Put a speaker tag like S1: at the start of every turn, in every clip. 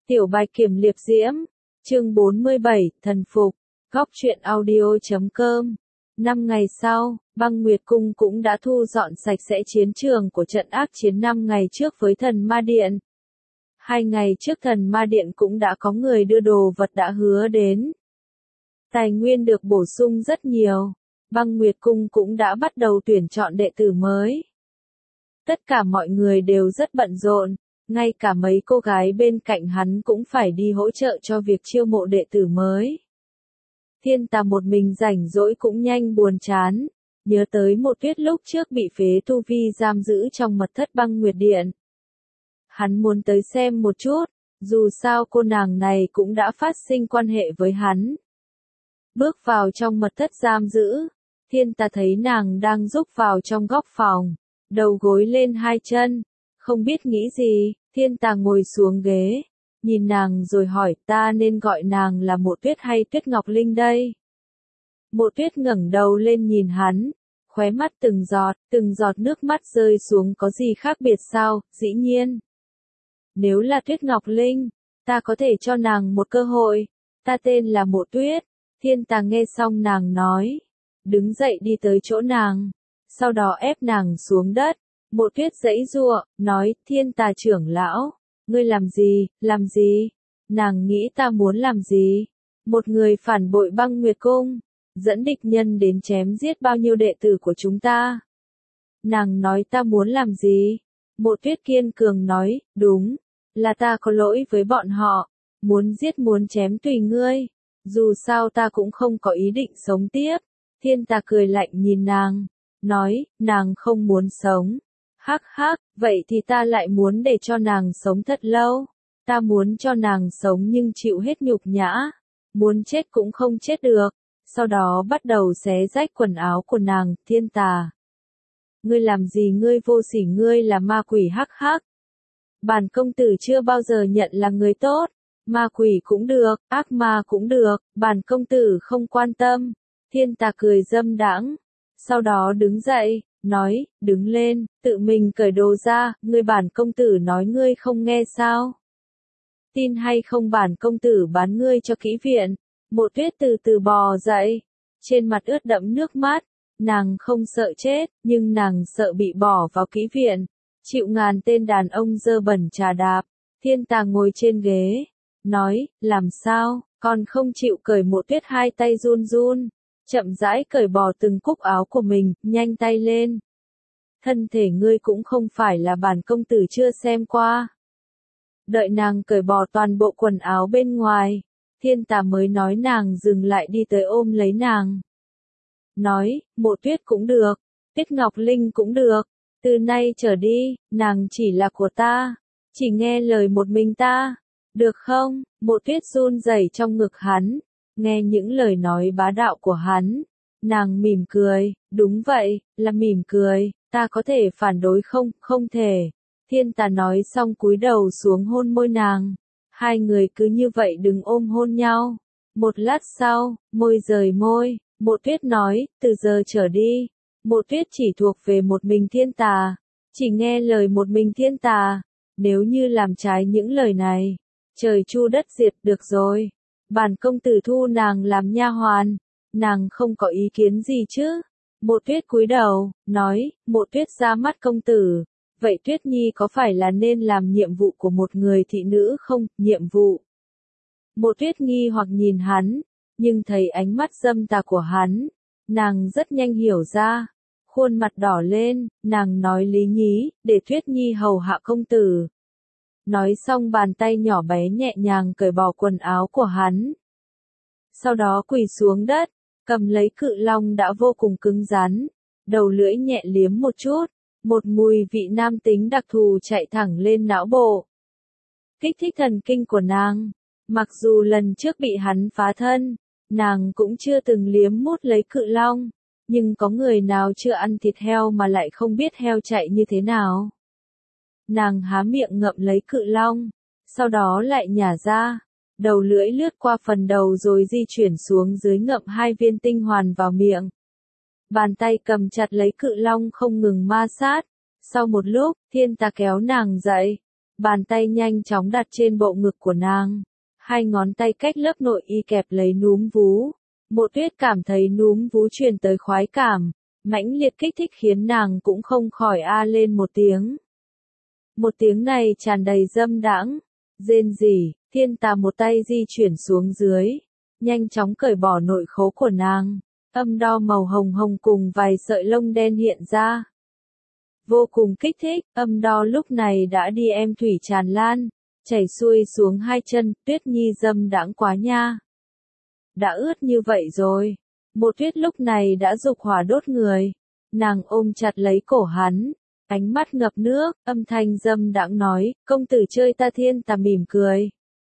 S1: Tiểu Bạch Kiểm Liệp Diễm, chương 47, Thần Phục, Góc truyện audio.com. 5 ngày sau, Băng Nguyệt Cung cũng đã thu dọn sạch sẽ chiến trường của trận ác chiến 5 ngày trước với Thần Ma Điện. 2 ngày trước Thần Ma Điện cũng đã có người đưa đồ vật đã hứa đến. Tài nguyên được bổ sung rất nhiều, Băng Nguyệt Cung cũng đã bắt đầu tuyển chọn đệ tử mới. Tất cả mọi người đều rất bận rộn, ngay cả mấy cô gái bên cạnh hắn cũng phải đi hỗ trợ cho việc chiêu mộ đệ tử mới. Thiên Tà một mình rảnh rỗi cũng nhanh buồn chán, nhớ tới Mộ Tuyết lúc trước bị phế tu vi giam giữ trong mật thất Băng Nguyệt Điện. Hắn muốn tới xem một chút, dù sao cô nàng này cũng đã phát sinh quan hệ với hắn. Bước vào trong mật thất giam giữ, Thiên Tà thấy nàng đang rúc vào trong góc phòng, đầu gối lên hai chân, không biết nghĩ gì. Thiên Tà ngồi xuống ghế, nhìn nàng rồi hỏi ta nên gọi nàng là Mộ Tuyết hay Tuyết Ngọc Linh đây? Mộ Tuyết ngẩng đầu lên nhìn hắn, khóe mắt từng giọt nước mắt rơi xuống. Có gì khác biệt sao? Dĩ nhiên. Nếu là Tuyết Ngọc Linh, ta có thể cho nàng một cơ hội, ta tên là Mộ Tuyết. Thiên Tà nghe xong nàng nói, đứng dậy đi tới chỗ nàng, sau đó ép nàng xuống đất. Mộ Tuyết giãy giụa, nói, Thiên Tà trưởng lão, ngươi làm gì? Nàng nghĩ ta muốn làm gì? Một người phản bội Băng Nguyệt Cung, dẫn địch nhân đến chém giết bao nhiêu đệ tử của chúng ta. Nàng nói ta muốn làm gì? Mộ Tuyết kiên cường nói, đúng, là ta có lỗi với bọn họ, muốn giết muốn chém tùy ngươi, dù sao ta cũng không có ý định sống tiếp. Thiên Tà cười lạnh nhìn nàng, nói, nàng không muốn sống. Hắc hắc, vậy thì ta lại muốn để cho nàng sống thật lâu. Ta muốn cho nàng sống nhưng chịu hết nhục nhã, muốn chết cũng không chết được. Sau đó bắt đầu xé rách quần áo của nàng. Thiên Tà, ngươi làm gì? Ngươi vô sỉ, ngươi là ma quỷ. Hắc hắc, bản công tử chưa bao giờ nhận là người tốt, ma quỷ cũng được, ác ma cũng được, bản công tử không quan tâm. Thiên Tà cười dâm đãng, sau đó đứng dậy, nói, đứng lên, tự mình cởi đồ ra. Ngươi, bản công tử nói ngươi không nghe sao? Tin hay không bản công tử bán ngươi cho kỹ viện. Mộ Tuyết từ từ bò dậy, trên mặt ướt đẫm nước mắt. Nàng không sợ chết, nhưng nàng sợ bị bỏ vào kỹ viện, chịu ngàn tên đàn ông dơ bẩn trà đạp. Thiên Tà ngồi trên ghế, nói, làm sao, còn không chịu cởi? Mộ Tuyết hai tay run run, chậm rãi cởi bỏ từng cúc áo của mình, nhanh tay lên. Thân thể ngươi cũng không phải là bản công tử chưa xem qua. Đợi nàng cởi bỏ toàn bộ quần áo bên ngoài, Thiên Tà mới nói nàng dừng lại, đi tới ôm lấy nàng. Nói, Mộ Tuyết cũng được, Tuyết Ngọc Linh cũng được, từ nay trở đi, nàng chỉ là của ta, chỉ nghe lời một mình ta, được không? Mộ Tuyết run rẩy trong ngực hắn, nghe những lời nói bá đạo của hắn, nàng mỉm cười, đúng vậy, là mỉm cười, ta có thể phản đối không? Không thể. Thiên Tà nói xong cúi đầu xuống hôn môi nàng, hai người cứ như vậy đứng ôm hôn nhau. Một lát sau, môi rời môi, Mộ Tuyết nói, từ giờ trở đi, Mộ Tuyết chỉ thuộc về một mình Thiên Tà, chỉ nghe lời một mình Thiên Tà, nếu như làm trái những lời này, trời chu đất diệt. Được rồi, bản công tử thu nàng làm nha hoàn, nàng không có ý kiến gì chứ? Mộ Tuyết cúi đầu, nói, Mộ Tuyết ra mắt công tử, vậy Tuyết Nhi có phải là nên làm nhiệm vụ của một người thị nữ không? Nhiệm vụ? Mộ Tuyết nghi hoặc nhìn hắn, nhưng thấy ánh mắt dâm tà của hắn, nàng rất nhanh hiểu ra, khuôn mặt đỏ lên, nàng nói, Lý Nhí, để Tuyết Nhi hầu hạ công tử. Nói xong bàn tay nhỏ bé nhẹ nhàng cởi bỏ quần áo của hắn. Sau đó quỳ xuống đất, cầm lấy cự long đã vô cùng cứng rắn, đầu lưỡi nhẹ liếm một chút, một mùi vị nam tính đặc thù chạy thẳng lên não bộ, kích thích thần kinh của nàng. Mặc dù lần trước bị hắn phá thân, nàng cũng chưa từng liếm mút lấy cự long, nhưng có người nào chưa ăn thịt heo mà lại không biết heo chạy như thế nào? Nàng há miệng ngậm lấy cự long, sau đó lại nhả ra, đầu lưỡi lướt qua phần đầu rồi di chuyển xuống dưới, ngậm hai viên tinh hoàn vào miệng. Bàn tay cầm chặt lấy cự long không ngừng ma sát. Sau một lúc, Thiên Tà kéo nàng dậy, Bàn tay nhanh chóng đặt trên bộ ngực của nàng. Hai ngón tay cách lớp nội y kẹp lấy núm vú. Mộ Tuyết cảm thấy núm vú truyền tới khoái cảm, mãnh liệt kích thích khiến nàng cũng không khỏi a lên một tiếng. Một tiếng này tràn đầy dâm đãng, rên rỉ, Thiên Tà một tay di chuyển xuống dưới, nhanh chóng cởi bỏ nội khố của nàng, âm đo màu hồng hồng cùng vài sợi lông đen hiện ra. Vô cùng kích thích, âm đo lúc này đã đi em thủy tràn lan, chảy xuôi xuống hai chân, Tuyết Nhi dâm đãng quá nha. Đã ướt như vậy rồi. Mộ Tuyết lúc này đã dục hỏa đốt người. Nàng ôm chặt lấy cổ hắn, ánh mắt ngập nước, âm thanh dâm đãng nói, công tử chơi ta. Thiên Tà mỉm cười.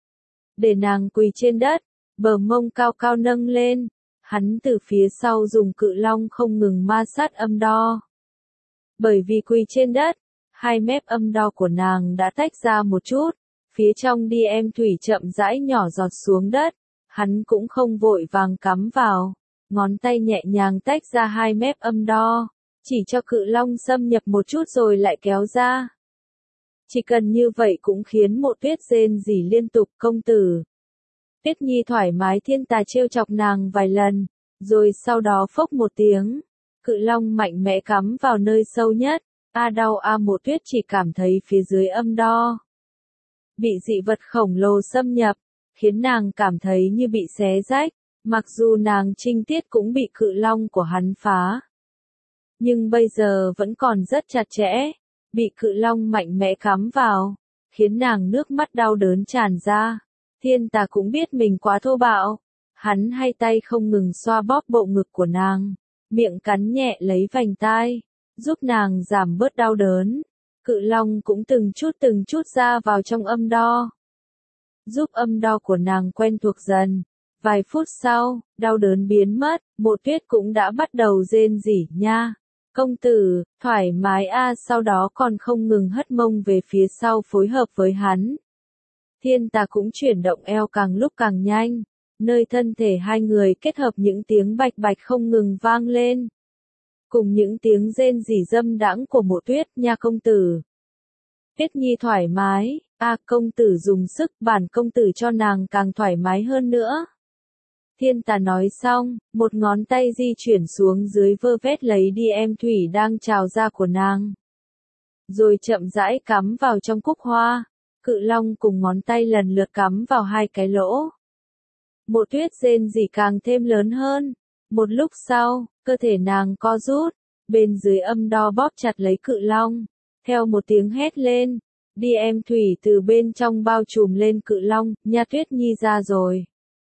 S1: Để nàng quỳ trên đất, bờ mông cao cao nâng lên, hắn từ phía sau dùng cự long không ngừng ma sát âm đo. Bởi vì quỳ trên đất, hai mép âm đo của nàng đã tách ra một chút, phía trong đi em thủy chậm rãi nhỏ giọt xuống đất. Hắn cũng không vội vàng cắm vào, ngón tay nhẹ nhàng tách ra hai mép âm đo, chỉ cho cự long xâm nhập một chút rồi lại kéo ra. Chỉ cần như vậy cũng khiến Mộ Tuyết rên rỉ liên tục. Công tử. Tuyết Nhi thoải mái. Thiên Tà trêu chọc nàng vài lần, rồi sau đó phốc một tiếng, cự long mạnh mẽ cắm vào nơi sâu nhất. A đau a. Mộ Tuyết chỉ cảm thấy phía dưới âm đo bị dị vật khổng lồ xâm nhập, khiến nàng cảm thấy như bị xé rách, mặc dù nàng trinh tiết cũng bị cự long của hắn phá. Nhưng bây giờ vẫn còn rất chặt chẽ, bị cự long mạnh mẽ cắm vào, khiến nàng nước mắt đau đớn tràn ra. Thiên Tà cũng biết mình quá thô bạo, hắn hai tay không ngừng xoa bóp bộ ngực của nàng, miệng cắn nhẹ lấy vành tai, giúp nàng giảm bớt đau đớn. Cự long cũng từng chút ra vào trong âm đo, giúp âm đo của nàng quen thuộc dần. Vài phút sau, đau đớn biến mất, Mộ Tuyết cũng đã bắt đầu rên rỉ nha. Công tử, thoải mái a. Sau đó còn không ngừng hất mông về phía sau phối hợp với hắn. Thiên Tà cũng chuyển động eo càng lúc càng nhanh, nơi thân thể hai người kết hợp những tiếng bạch bạch không ngừng vang lên, cùng những tiếng rên rỉ dâm đãng của Mộ Tuyết. Nha công tử. Tuyết Nhi thoải mái. A. Công tử dùng sức. Bản công tử cho nàng càng thoải mái hơn nữa. Thiên Tà nói xong, một ngón tay di chuyển xuống dưới vơ vét lấy đi em thủy đang trào ra của nàng, rồi chậm rãi cắm vào trong cúc hoa. Cự long cùng ngón tay lần lượt cắm vào hai cái lỗ. Mộ Tuyết rên rỉ càng thêm lớn hơn. Một lúc sau, cơ thể nàng co rút, bên dưới âm đo bóp chặt lấy cự long. Theo một tiếng hét lên, đi em thủy từ bên trong bao trùm lên cự long. Nha. Tuyết Nhi ra rồi.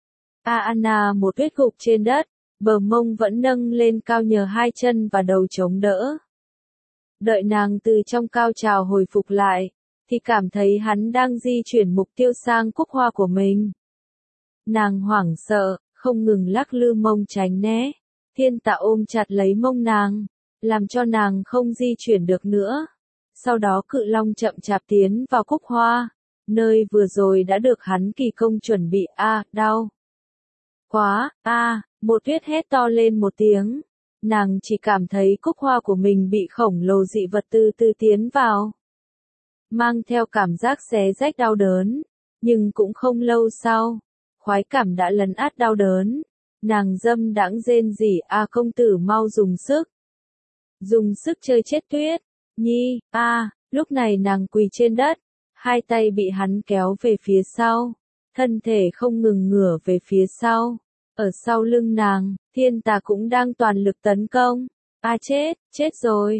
S1: Anna. Mộ Tuyết gục trên đất, bờ mông vẫn nâng lên cao nhờ hai chân và đầu chống đỡ. Đợi nàng từ trong cao trào hồi phục lại, thì cảm thấy hắn đang di chuyển mục tiêu sang cúc hoa của mình. Nàng hoảng sợ, không ngừng lắc lư mông tránh né. Thiên Tà ôm chặt lấy mông nàng, làm cho nàng không di chuyển được nữa. Sau đó cự long chậm chạp tiến vào cúc hoa, nơi vừa rồi đã được hắn kỳ công chuẩn bị. Đau quá. Mộ Tuyết hét to lên một tiếng. Nàng chỉ cảm thấy cúc hoa của mình bị khổng lồ dị vật từ từ tiến vào, mang theo cảm giác xé rách đau đớn. Nhưng cũng không lâu sau, khoái cảm đã lấn át đau đớn. Nàng dâm đãng rên rỉ. Công tử mau dùng sức. Dùng sức chơi chết Tuyết Nhi. Lúc này nàng quỳ trên đất, hai tay bị hắn kéo về phía sau, thân thể không ngừng ngửa về phía sau. Ở sau lưng nàng, Thiên Tà cũng đang toàn lực tấn công. Chết rồi.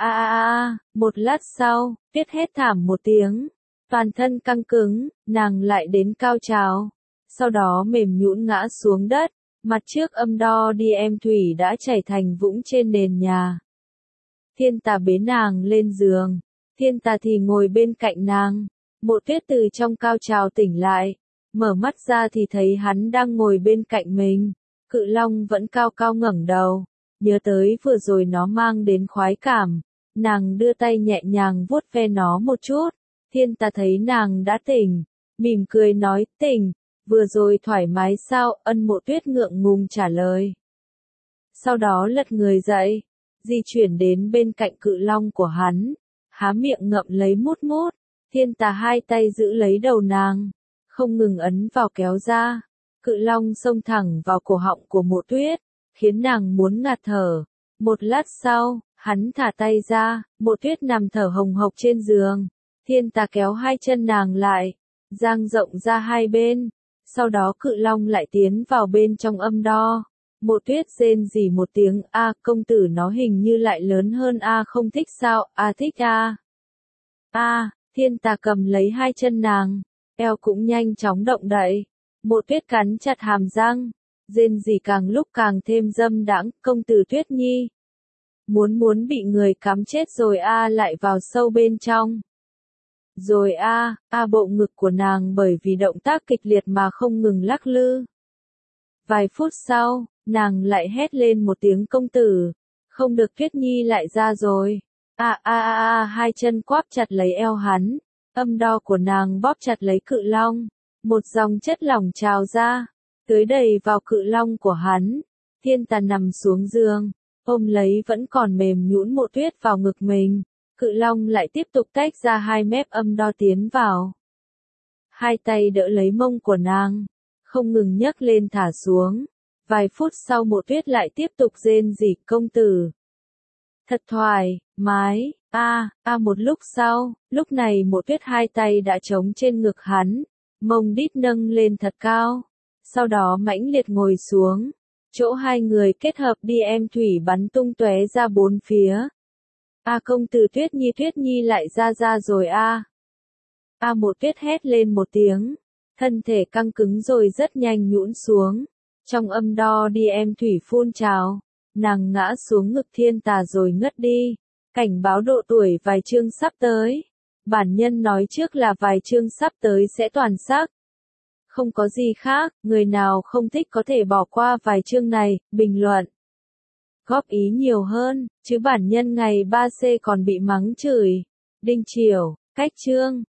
S1: Một lát sau, Tuyết hét thảm một tiếng, toàn thân căng cứng, nàng lại đến cao trào, sau đó mềm nhũn ngã xuống đất, mặt trước âm đo đi em thủy đã chảy thành vũng trên nền nhà. Thiên Tà bế nàng lên giường, Thiên Tà thì ngồi bên cạnh nàng. Mộ Tuyết từ trong cao trào tỉnh lại, mở mắt ra thì thấy hắn đang ngồi bên cạnh mình. Cự long vẫn cao cao ngẩng đầu, nhớ tới vừa rồi nó mang đến khoái cảm, nàng đưa tay nhẹ nhàng vuốt ve nó một chút. Thiên Tà thấy nàng đã tỉnh, mỉm cười nói, tỉnh, vừa rồi thoải mái sao? Mộ Tuyết ngượng ngùng trả lời. Sau đó lật người dậy, di chuyển đến bên cạnh cự long của hắn, há miệng ngậm lấy mút mút. Thiên tà hai tay giữ lấy đầu nàng, không ngừng ấn vào kéo ra. Cự long xông thẳng vào cổ họng của Mộ Tuyết, khiến nàng muốn ngạt thở. Một lát sau, hắn thả tay ra, Mộ Tuyết nằm thở hồng hộc trên giường. Thiên tà kéo hai chân nàng lại, dang rộng ra hai bên. Sau đó cự long lại tiến vào bên trong âm đo. Mộ Tuyết rên rỉ một tiếng, a công tử nó hình như lại lớn hơn a không thích sao, a thích a. A, thiên tà cầm lấy hai chân nàng, eo cũng nhanh chóng động đậy. Mộ Tuyết cắn chặt hàm răng, rên rỉ càng lúc càng thêm dâm đãng, công tử Tuyết Nhi. Muốn bị người cắm chết rồi a lại vào sâu bên trong. Rồi a bộ ngực của nàng bởi vì động tác kịch liệt mà không ngừng lắc lư. Vài phút sau, nàng lại hét lên một tiếng công tử, không được Tuyết Nhi lại ra rồi. Hai chân quáp chặt lấy eo hắn, âm đo của nàng bóp chặt lấy cự long, một dòng chất lỏng trào ra, tưới đầy vào cự long của hắn. Thiên tà nằm xuống giường, ôm lấy vẫn còn mềm nhũn Mộ Tuyết vào ngực mình. Cự long lại tiếp tục tách ra hai mép âm đo tiến vào. Hai tay đỡ lấy mông của nàng, không ngừng nhấc lên thả xuống. Vài phút sau Mộ Tuyết lại tiếp tục rên rỉ công tử. Thật thoải mái, một lúc sau, lúc này Mộ Tuyết hai tay đã trống trên ngực hắn, mông đít nâng lên thật cao. Sau đó mãnh liệt ngồi xuống, chỗ hai người kết hợp đi em thủy bắn tung tóe ra bốn phía. Công tử Tuyết Nhi lại ra rồi Mộ Tuyết hét lên một tiếng, thân thể căng cứng rồi rất nhanh nhũn xuống. Trong âm đo đi em thủy phun trào, nàng ngã xuống ngực thiên tà rồi ngất đi. Cảnh báo độ tuổi vài chương sắp tới. Bản nhân nói trước là vài chương sắp tới sẽ toàn sắc. Không có gì khác, người nào không thích có thể bỏ qua vài chương này, bình luận. Góp ý nhiều hơn, chứ bản nhân ngày 3C còn bị mắng chửi. Đinh Chiểu, cách chương.